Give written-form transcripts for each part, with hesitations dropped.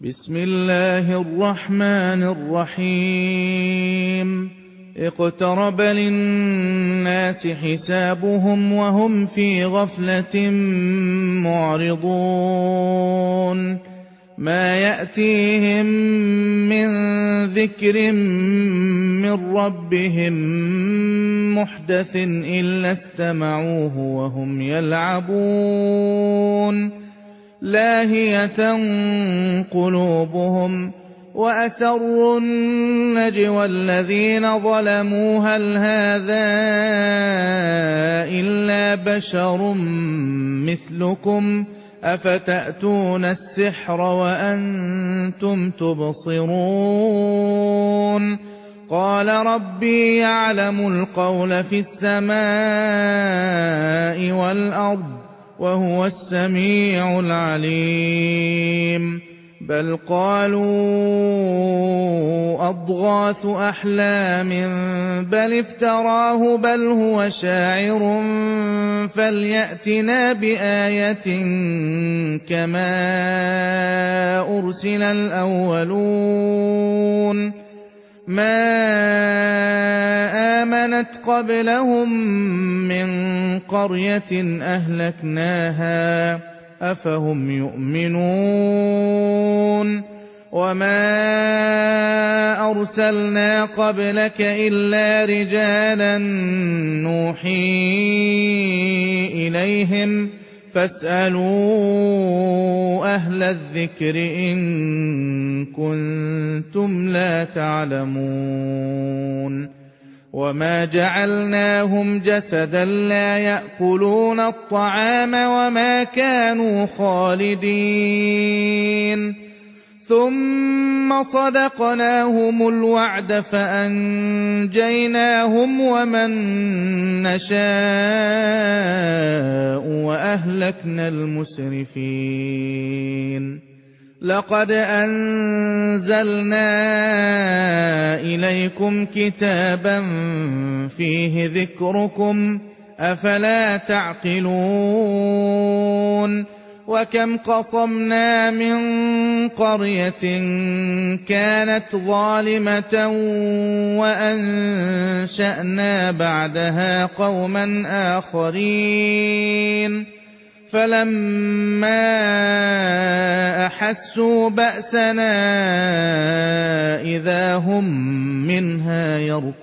بسم الله الرحمن الرحيم اقترب للناس حسابهم وهم في غفلة معرضون ما يأتيهم من ذكر من ربهم محدث إلا استمعوه وهم يلعبون لاهية قلوبهم وأسروا النجوى الذين ظلموا هل هذا إلا بشر مثلكم أفتأتون السحر وأنتم تبصرون قال ربي يعلم القول في السماء والأرض وهو السميع العليم بل قالوا أضغاث أحلام بل افتراه بل هو شاعر فليأتنا بآية كما أرسل الأولون ما آمنت قبلهم من قرية أهلكناها أفهم يؤمنون وما أرسلنا قبلك إلا رجالا نوحي إليهم فاسألوا أهل الذكر إن كنتم لا تعلمون وما جعلناهم جسدا لا يأكلون الطعام وما كانوا خالدين ثم صدقناهم الوعد فأنجيناهم ومن نشاء وأهلكنا المسرفين لقد أنزلنا إليكم كتابا فيه ذكركم أفلا تعقلون وكم قصمنا من قرية كانت ظالمة وأنشأنا بعدها قوما آخرين فلما أحسوا بأسنا إذا هم منها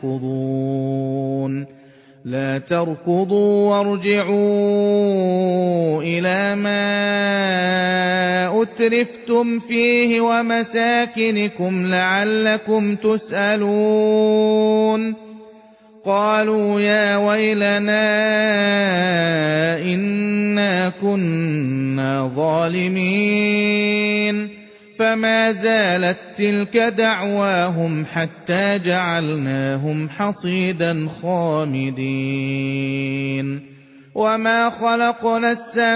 يركضون لا تركضوا وارجعوا إلى ما أترفتم فيه ومساكنكم لعلكم تسألون قالوا يا ويلنا إنا كنا ظالمين فما زالت تلك دعواهم حتى جعلناهم حصيدا خامدين وما خلقنا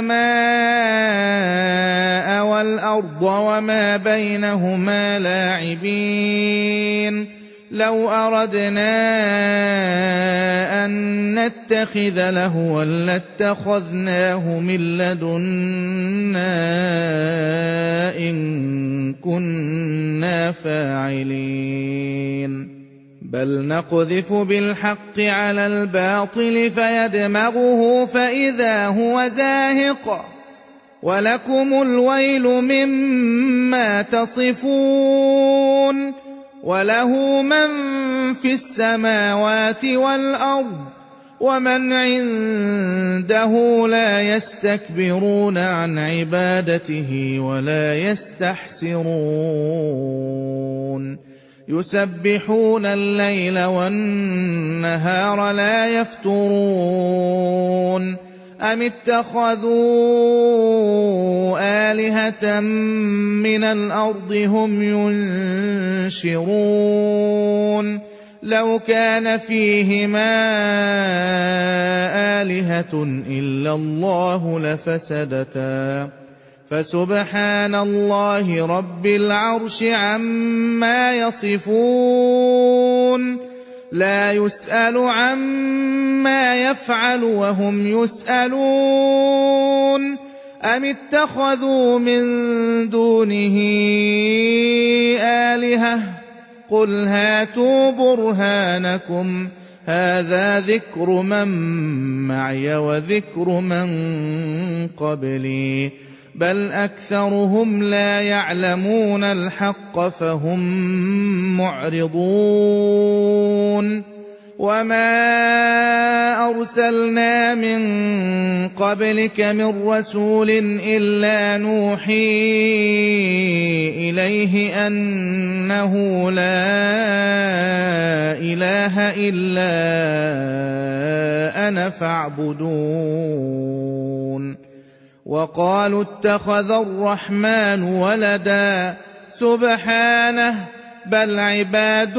السماء والأرض وما بينهما لاعبين لو أردنا أن نتخذ لهوا لاتخذناه من لدنا إن كنا فاعلين بل نقذف بالحق على الباطل فيدمغه فإذا هو زاهق ولكم الويل مما تصفون وله من في السماوات والأرض ومن عنده لا يستكبرون عن عبادته ولا يستحسرون يسبحون الليل والنهار لا يفترون أم اتخذوا آلهة من الأرض هم ينشرون لو كان فيهما آلهة إلا الله لفسدتا فسبحان الله رب العرش عما يصفون لا يسأل عما يفعل وهم يسألون أم اتخذوا من دونه آلهة قل هاتوا برهانكم هذا ذكر من معي وذكر من قبلي بل أكثرهم لا يعلمون الحق فهم معرضون وما أرسلنا من قبلك من رسول إلا نوحي إليه أنه لا إله إلا أنا فاعبدون وقالوا اتخذ الرحمن ولدا سبحانه بل عباد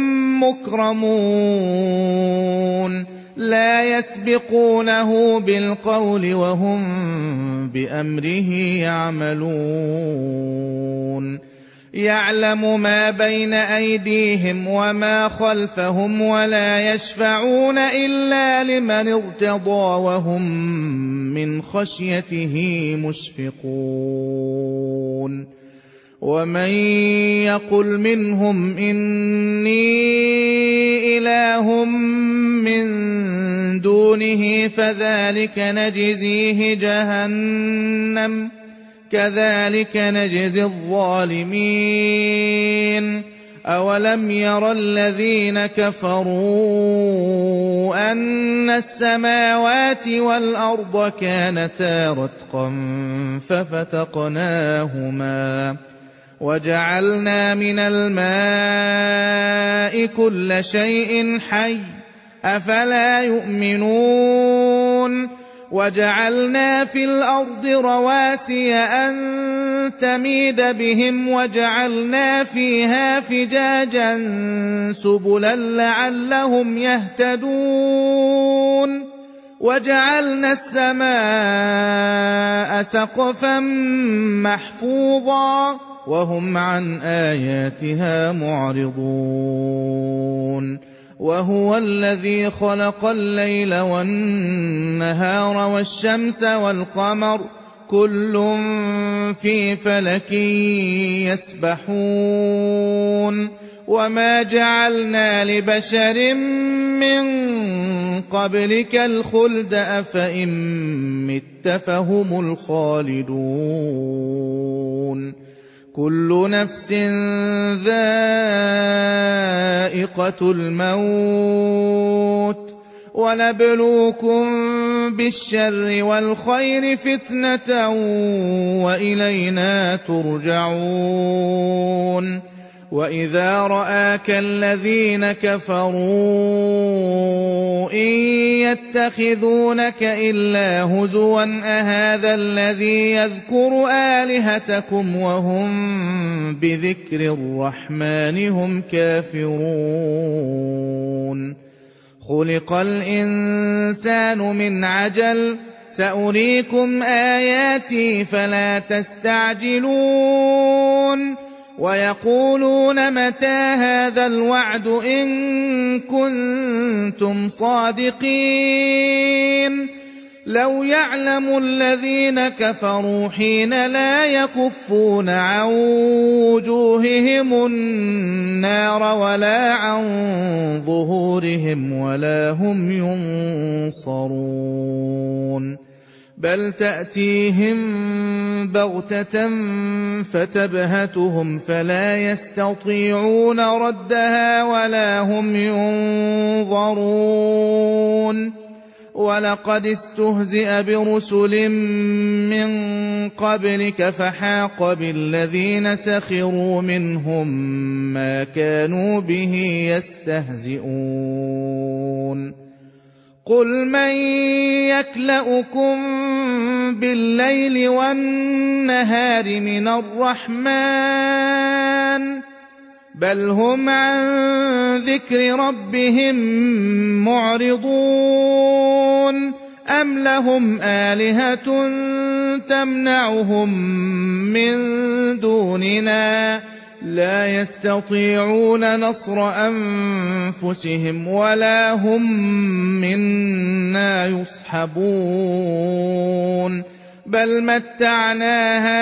مكرمون لا يسبقونه بالقول وهم بأمره يعملون يعلم ما بين أيديهم وما خلفهم ولا يشفعون إلا لمن ارتضى وهم من خشيته مشفقون ومن يقل منهم إني إله من دونه فذلك نجزيه جهنم كذلك نجزي الظالمين أولم ير الذين كفروا أن السماوات والأرض كانتا رتقا ففتقناهما وجعلنا من الماء كل شيء حي أفلا يؤمنون وجعلنا في الأرض رواسي أن تميد بهم وجعلنا فيها فجاجا سبلا لعلهم يهتدون وجعلنا السماء سقفا محفوظا وهم عن آياتها معرضون وهو الذي خلق الليل والنهار والشمس والقمر كل في فلك يسبحون وما جعلنا لبشر من قبلك الخلد أفإن مت فهم الخالدون كل نفس ذائقة الموت ونبلوكم بالشر والخير فتنة وإلينا ترجعون وإذا رآك الذين كفروا إن يتخذونك إلا هزوا أهذا الذي يذكر آلهتكم وهم بذكر الرحمن هم كافرون خلق الإنسان من عجل سأريكم آياتي فلا تستعجلون ويقولون متى هذا الوعد إن كنتم صادقين لو يعلم الذين كفروا حين لا يكفون عن وجوههم النار ولا عن ظهورهم ولا هم ينصرون بل تأتيهم بغتة فتبهتهم فلا يستطيعون ردها ولا هم ينظرون ولقد استهزئ برسل من قبلك فحاق بالذين سخروا منهم ما كانوا به يستهزئون قل من يكلؤكم بالليل والنهار من الرحمن بل هم عن ذكر ربهم معرضون أم لهم آلهة تمنعهم من دوننا لا يستطيعون نصر أنفسهم ولا هم منا يصحبون بل متعنا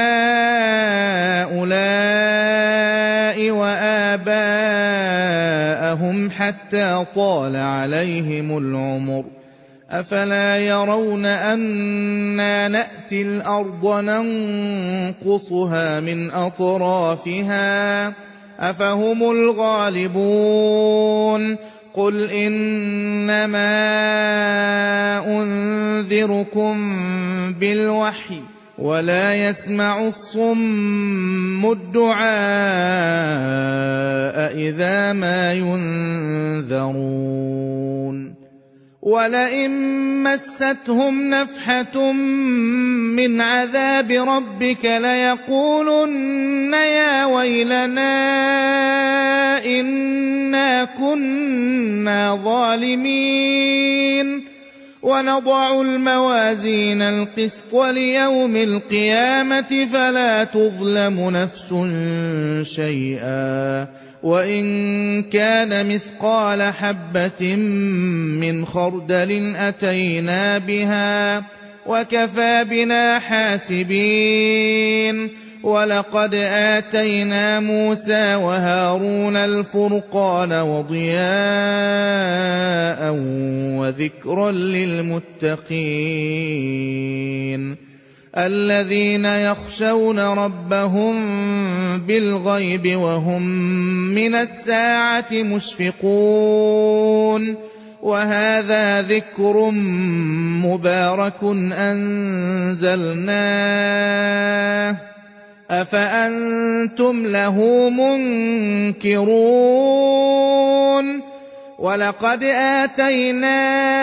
هؤلاء وآباءهم حتى طال عليهم العمر أفلا يرون أنا نأتي الأرض ننقصها من أطرافها أفهم الغالبون قل إنما أنذركم بالوحي ولا يسمع الصم الدعاء إذا ما ينذرون ولئن مستهم نفحة من عذاب ربك ليقولن يا ويلنا إنا كنا ظالمين ونضع الموازين القسط ليوم القيامة فلا تظلم نفس شيئا وإن كان مثقال حبة من خردل أتينا بها وكفى بنا حاسبين ولقد آتينا موسى وهارون الفرقان وضياء وذكرا للمتقين الذين يخشون ربهم بالغيب وهم من الساعة مشفقون وهذا ذكر مبارك أنزلناه أفأنتم له منكرون ولقد آتينا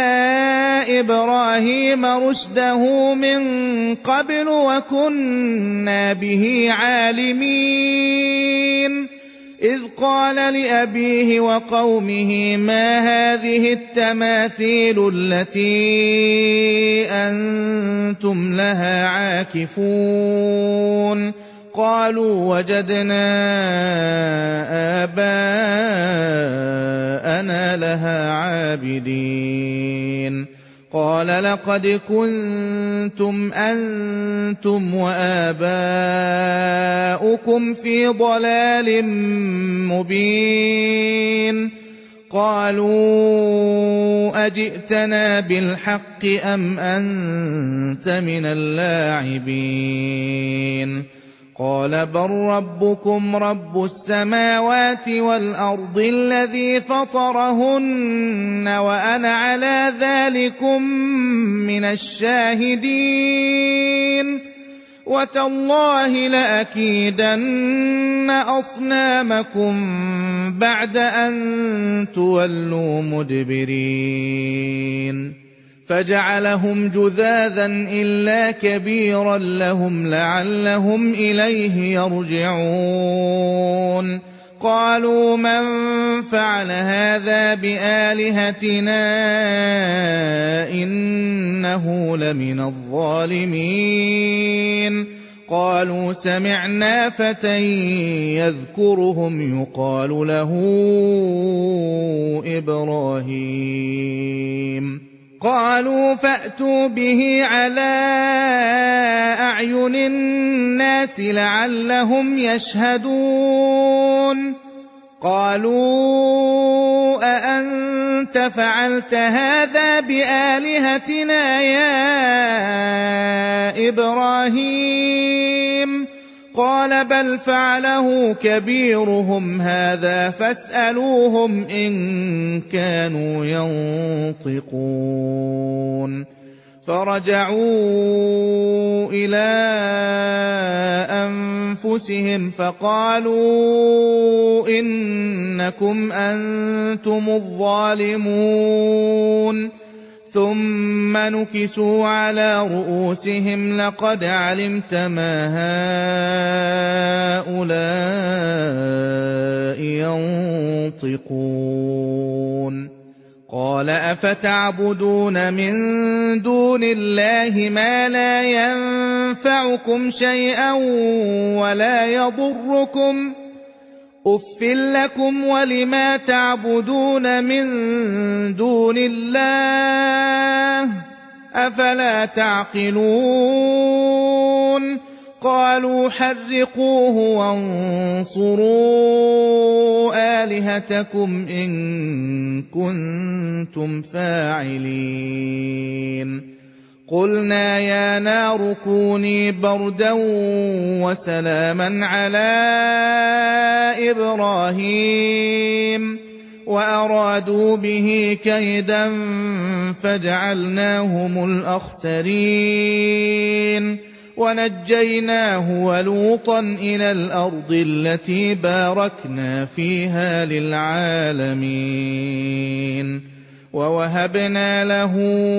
إبراهيم رشده من قبل وكنا به عالمين إذ قال لأبيه وقومه ما هذه التماثيل التي أنتم لها عاكفون قالوا وجدنا آباءنا لها عابدين قال لقد كنتم أنتم وآباؤكم في ضلال مبين قالوا أجئتنا بالحق أم أنت من اللاعبين قال بل ربكم رب السماوات والأرض الذي فطرهن وأنا على ذلكم من الشاهدين وتالله لأكيدن أصنامكم بعد أن تولوا مدبرين فجعلهم جذاذا إلا كبيرا لهم لعلهم إليه يرجعون قالوا من فعل هذا بآلهتنا إنه لمن الظالمين قالوا سمعنا فتى يذكرهم يقال له إبراهيم قالوا فأتوا به على أعين الناس لعلهم يشهدون قالوا أأنت فعلت هذا بآلهتنا يا إبراهيم قال بل فعله كبيرهم هذا فاسألوهم إن كانوا ينطقون فرجعوا إلى أنفسهم فقالوا إنكم أنتم الظالمون ثم نكسوا على رؤوسهم لقد علمت ما هؤلاء ينطقون قال أفتعبدون من دون الله ما لا ينفعكم شيئا ولا يضركم أُفٍّ لكم ولما تعبدون من دون الله أفلا تعقلون قالوا حرقوه وانصروا آلهتكم إن كنتم فاعلين قلنا يا نار كوني بردا وسلاما على إبراهيم وأرادوا به كيدا فجعلناهم الأخسرين ونجيناه ولوطا إلى الأرض التي باركنا فيها للعالمين ووهبنا له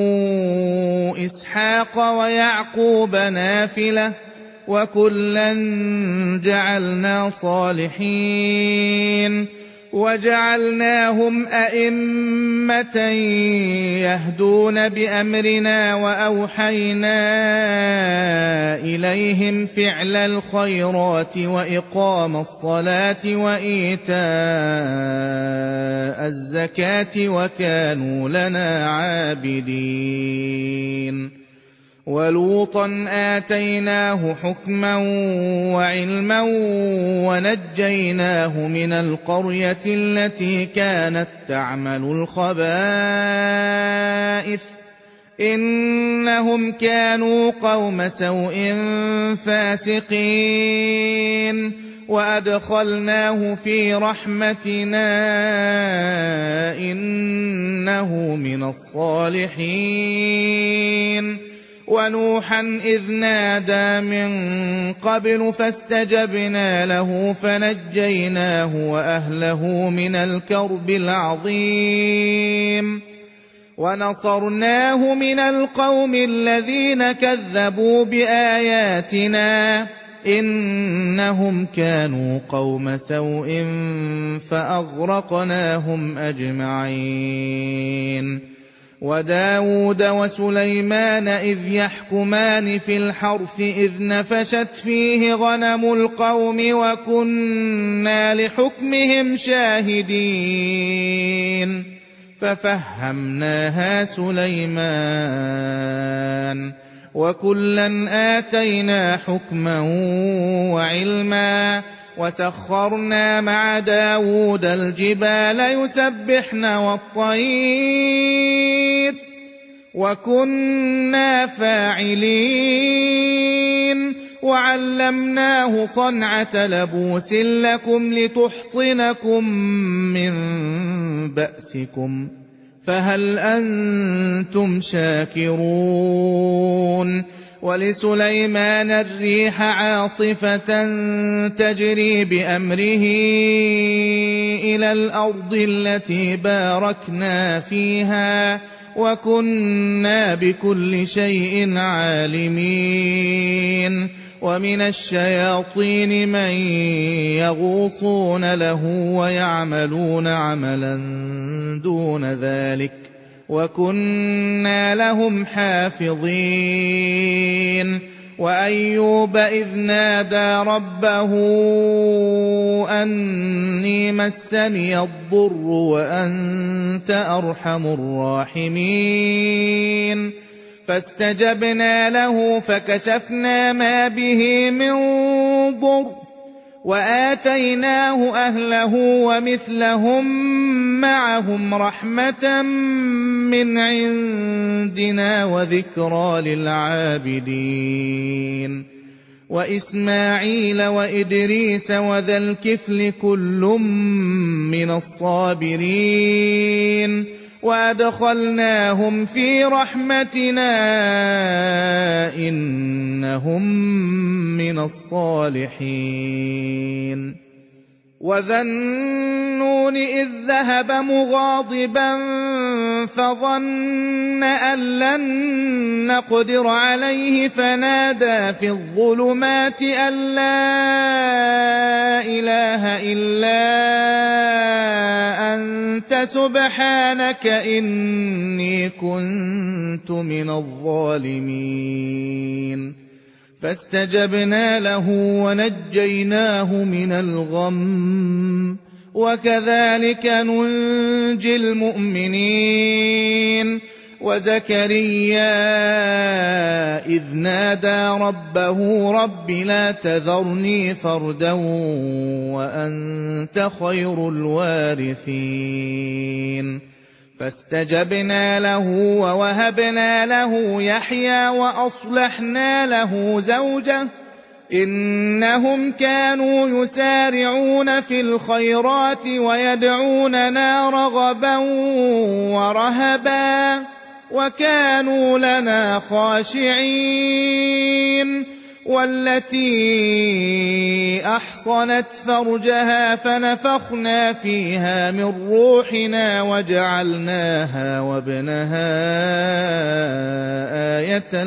إسحاق ويعقوب نافلة وكلا جعلنا صالحين وجعلناهم أئمة يهدون بأمرنا وأوحينا إليهم فعل الخيرات وإقام الصلاة وإيتاء الزكاة وكانوا لنا عابدين ولوطا آتيناه حكما وعلما ونجيناه من القرية التي كانت تعمل الخبائث إنهم كانوا قوم سوء فاسقين وأدخلناه في رحمتنا إنه من الصالحين ونوحا إذ نادى من قبل فاستجبنا له فنجيناه وأهله من الكرب العظيم ونصرناه من القوم الذين كذبوا بآياتنا إنهم كانوا قوم سوء فأغرقناهم أجمعين وداود وسليمان إذ يحكمان في الحرث إذ نفشت فيه غنم القوم وكنا لحكمهم شاهدين ففهمناها سليمان وكلا آتينا حكما وعلما وسخرنا مع داود الجبال يسبحن والطير وكنا فاعلين وعلمناه صنعة لبوس لكم لتحصنكم من بأسكم فهل أنتم شاكرون ولسليمان الريح عاصفة تجري بأمره إلى الأرض التي باركنا فيها وكنا بكل شيء عالمين ومن الشياطين من يغوصون له ويعملون عملا دون ذلك وكنا لهم حافظين وأيوب إذ نادى ربه أني مسني الضر وأنت أرحم الراحمين فاستجبنا له فكشفنا ما به من ضر وآتيناه أهله ومثلهم معهم رحمة من عندنا وذكرى للعابدين وإسماعيل وإدريس وذا الكفل كل من الصابرين وأدخلناهم في رحمتنا إنهم من الصالحين وذا النون إذ ذهب مغاضبا فظن أن لن نقدر عليه فنادى في الظلمات أن لا إله إلا أنت سبحانك إني كنت من الظالمين فاستجبنا له ونجيناه من الغم وكذلك ننجي المؤمنين وزكريا إذ نادى ربه رب لا تذرني فردا وأنت خير الوارثين فاستجبنا له ووهبنا له يحيى وأصلحنا له زوجه إنهم كانوا يسارعون في الخيرات ويدعوننا رغبا ورهبا وكانوا لنا خاشعين والتي أحصنت فرجها فنفخنا فيها من روحنا وجعلناها وابنها آية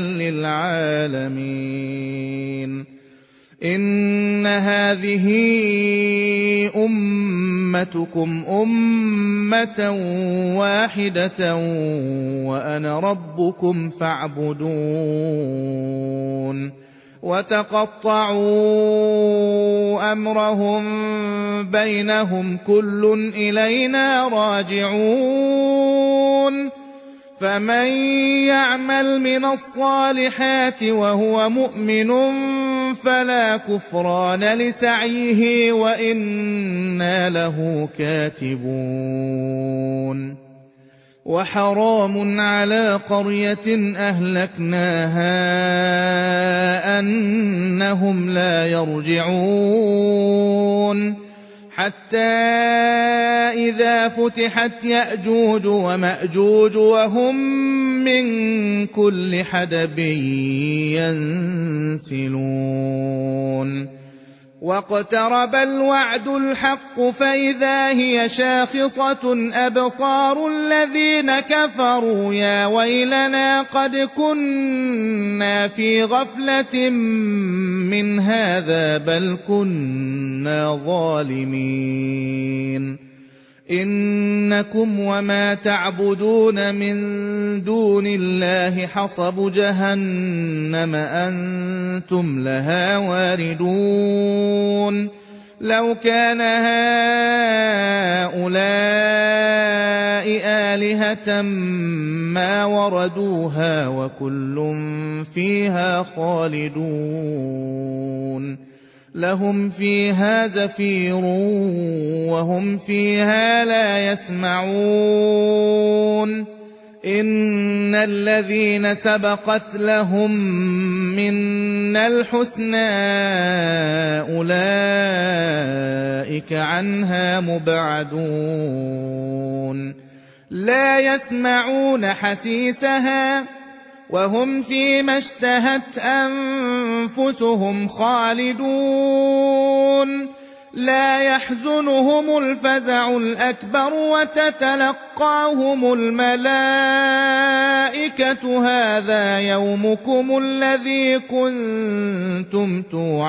للعالمين إن هذه أمتكم أمة واحدة وأنا ربكم فاعبدون وتقطعوا أمرهم بينهم كل إلينا راجعون فمن يعمل من الصالحات وهو مؤمن فلا كفران لسعيه وإنا له كاتبون وحرام على قرية أهلكناها أنهم لا يرجعون حتى إذا فتحت يأجوج ومأجوج وهم من كل حدب ينسلون واقترب الوعد الحق فإذا هي شاخصة أبصار الذين كفروا يا ويلنا قد كنا في غفلة من هذا بل كنا ظالمين إنكم وما تعبدون من دون الله حصب جهنم أنتم لها واردون لو كان هؤلاء آلهة ما وردوها وكل فيها خالدون لهم فيها زفير وهم فيها لا يسمعون إن الذين سبقت لهم منا الحسنى أولئك عنها مبعدون لا يسمعون حسيسها وهم فيما اشتهت أنفسهم خالدون لا يحزنهم الفزع الأكبر وتتلقاهم الملائكة هذا يومكم الذي كنتم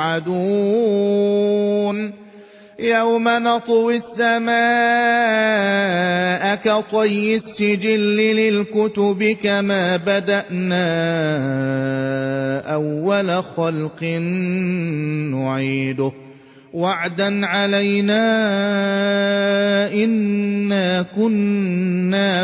توعدون يوم نطوي السماء كطي السجل للكتب كما بدأنا أول خلق نعيده وعدا علينا إنا كنا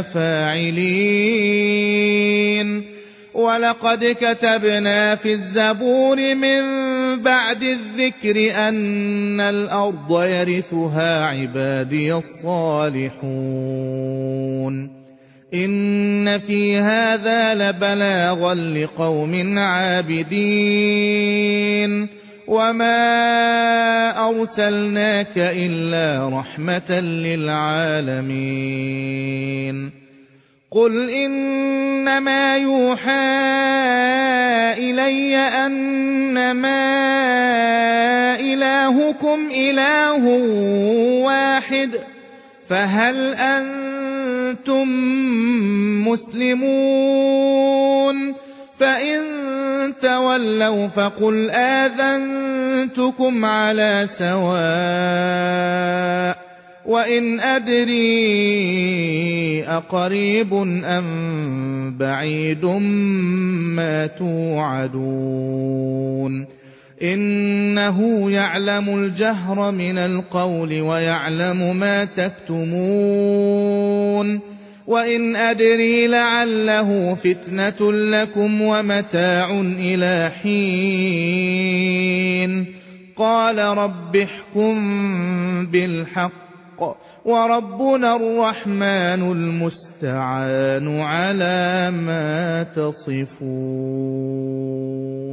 فاعلين ولقد كتبنا في الزبور من بعد الذكر أن الأرض يرثها عبادي الصالحون إن في هذا لبلاغا لقوم عابدين وما أرسلناك إلا رحمة للعالمين قل إنما يوحى إلي أنما إلهكم إله واحد فهل أنتم مسلمون فإن تولوا فقل آذنتكم على سواء وإن أدري أقريب أم بعيد ما توعدون إنه يعلم الجهر من القول ويعلم ما تكتمون وإن أدري لعله فتنة لكم ومتاع إلى حين قال رب احكم بالحق وربنا الرحمن المستعان على ما تصفون.